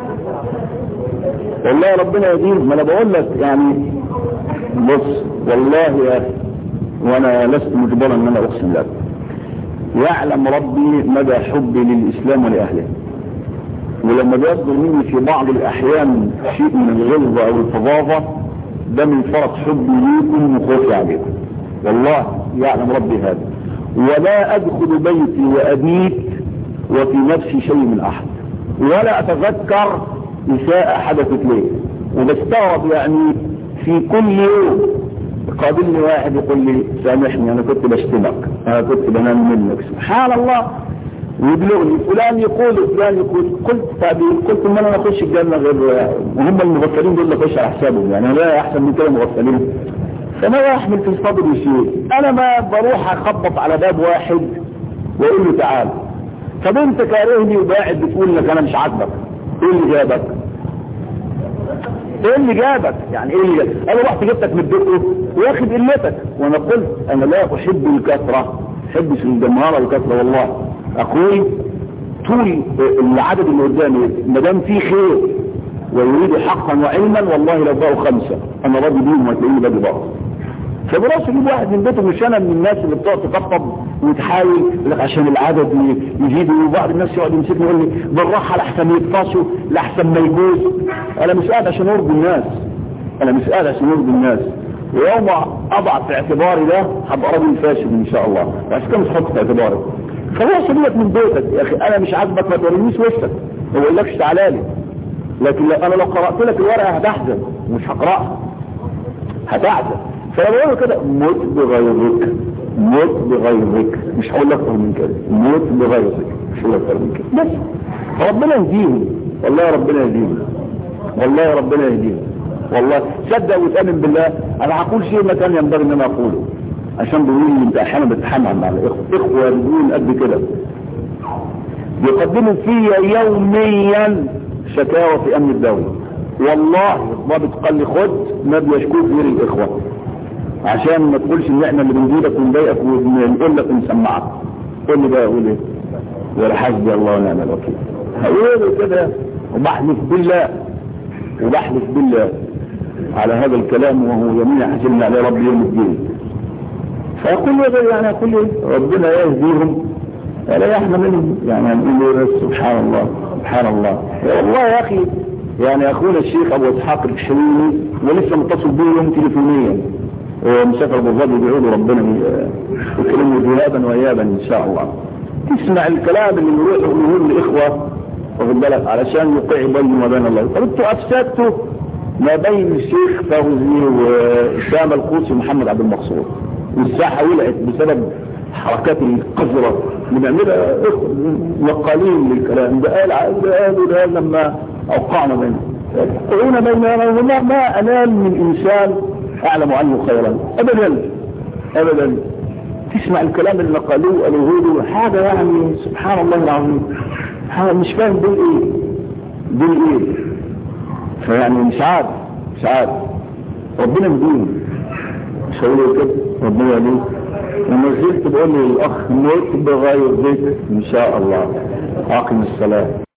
والله ربنا يهديني. ما انا بقول لك يعني بص والله يا اخي، وانا لست مجبرا ان انا اقسم لك، يعلم ربي مدى حبي للاسلام ولاهله. ولما بيصدر مني في بعض الاحيان شيء من الغلظه او الفظاظه، ده من فرط حبي ليكم وخوفي عليكم. والله يعلم ربي هذا. ولا ادخل بيتي وابيت وفي نفسي شيء من احد، ولا اتذكر اساءة حدثت لي. وبستغرب يعني في كل يوم قابلني واحد يقول لي سامحني انا كنت بشتمك، انا كنت بنام منك، سبحان الله. ويبلغني فلان يقول فلان يقول. قلت قلت ان انا اخش الجنه غير وهم المغفلين دول اللي اخش على حسابهم يعني، لا احسن من كده مغفلين. فما يحمل في الصدر شيء. انا ما بروح اخبط على باب واحد واقول له تعال. طب انت كارهني وقاعد بتقول لك انا مش عاجبك، ايه اللي جابك؟ ايه اللي جابك؟ يعني ايه اللي جابك؟ انا رحت جبتك من الدقه واخد قلتك. وانا قلت انا لا احب الكثره، احبش الجمهره والكثره. والله اقول طول العدد اللي قدامي ما دام فيه خير ويريد حقا وعلما، والله لو بقوا خمسه انا راضي بيهم وهتلاقيني باجي بقى. فبلاش اجيب واحد من بيته، مش انا من الناس اللي بتقعد تطبطب وتحاول لك عشان العدد يزيدوا. وبعض الناس يقعد يمسكني يقول لي بالراحه لحسن يتفاصوا لحسن ما يجوز. انا مش قاعد عشان ارضي الناس، انا مش قاعد عشان ارضي الناس. ويوم اضع في اعتباري ده هبقى راجل فاشل ان شاء الله، عشان كده مش هحط في اعتباري. خلاص سيبك من بيتك يا اخي، انا مش عاجبك ما تورينيش وشك، ما بقولكش تعالى لي. لكن لو انا لو قرات لك الورقه هتحزن ومش هقراها، هتحزن. فانا بقول كده موت بغيظك، موت بغيظك، مش هقول لك اكتر من كده. موت بغيظك، مش هقول لك اكتر من كده بس. ربنا يهديهم، والله ربنا يهديهم، والله ربنا يهديهم. والله صدق وتامن بالله. انا هقول شيء ما كان ينبغي ان انا اقوله، عشان بيقولوا لي انت احيانا بتتحمل مع الاخوه، اخوه بدون قد كده بيقدموا فيا يوميا شكاوى في امن الدوله. والله الضابط قال لي خد ما بيشكوك غير الاخوه، عشان ما تقولش ان احنا اللي بنجيبك ونضايقك ونقول لك ونسمعك. قول لي بقى اقول ايه؟ ولا حسبي الله ونعم الوكيل. هقول كده وبحلف بالله وبحلف بالله على هذا الكلام وهو يمين حسبنا على رب يوم الدين. فيقول له يعني يقول ربنا يهديهم لا احنا منهم يعني هنقول سبحان الله سبحان الله. والله يا اخي يعني اخونا الشيخ ابو اسحاق الحشويني ولسه متصل بيه يوم تليفونيا ومسافر ابو ظبي بيقولوا ربنا يكرمه ذهابا وايابا ان شاء الله. تسمع الكلام اللي يروح يقولوه الاخوه واخد بالك علشان يوقع بينه وما بين الله. طب انتوا افسدتوا ما بين الشيخ فوزي واسامه القوسي ومحمد عبد المقصود والساحه ولعت بسبب حركات القذره اللي بيعملها نقالين للكلام ده. قال قالوا ده لما اوقعنا بينه يقولون بيننا وما ما انال من انسان اعلم عنه خيرا ابدا ابدا. تسمع الكلام اللي قالوه قالوه له حاجه يعني سبحان الله العظيم. حاجه مش فاهم دول ايه دول ايه. فيعني مش عارف مش عارف ربنا مدين مش هقول كده ربنا يدين. لما زلت بقول لي الاخ انه يكتب بغير ذكر ان شاء الله. اقم الصلاه.